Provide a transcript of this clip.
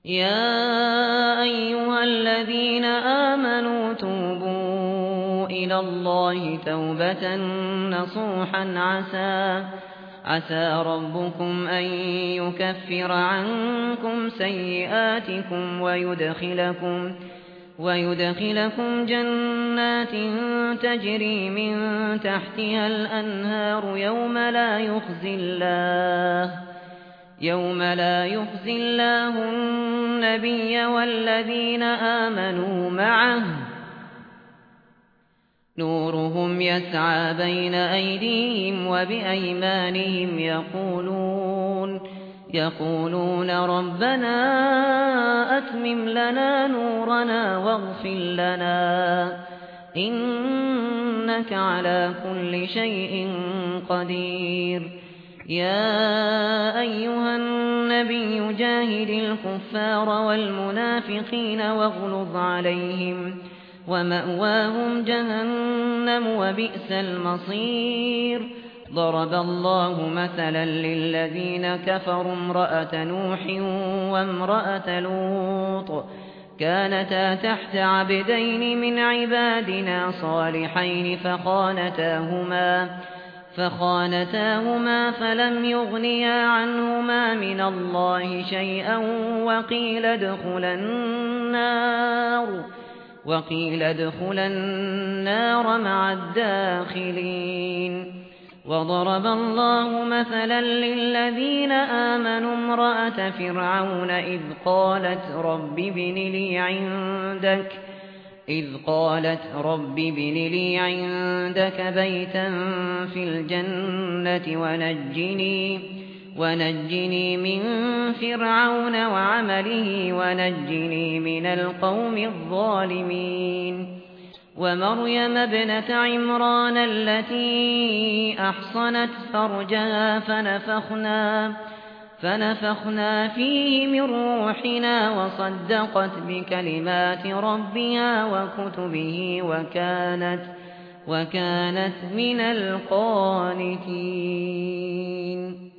يا أيها الذين آمنوا توبوا إلى الله توبة نصوحا عسى ربكم أن يكفر عنكم سيئاتكم ويدخلكم جنات تجري من تحتها الأنهار يوم لا يخزي الله النبي والذين آمنوا معه نورهم يسعى بين أيديهم وبأيمانهم يقولون ربنا أتمم لنا نورنا واغفر لنا إنك على كل شيء قدير. يا أيها النبي جاهد الكفار والمنافقين واغلظ عليهم ومأواهم جهنم وبئس المصير. ضرب الله مثلا للذين كفروا امرأة نوح وامرأة لوط كانتا تحت عبدين من عبادنا صالحين فخانتاهما فلم يغنيا عنهما من الله شيئا وقيل ادخلا النار مع الداخلين. وضرب الله مثلا للذين آمنوا امرأة فرعون إذ قالت رب ابن لي عندك بيتا في الجنة ونجني من فرعون وعمله ونجني من القوم الظالمين. ومريم ابنة عمران التي أحصنت فرجها فنفخنا فيه من روحنا وصدقت بكلمات ربها وكتبه وكانت من القانتين.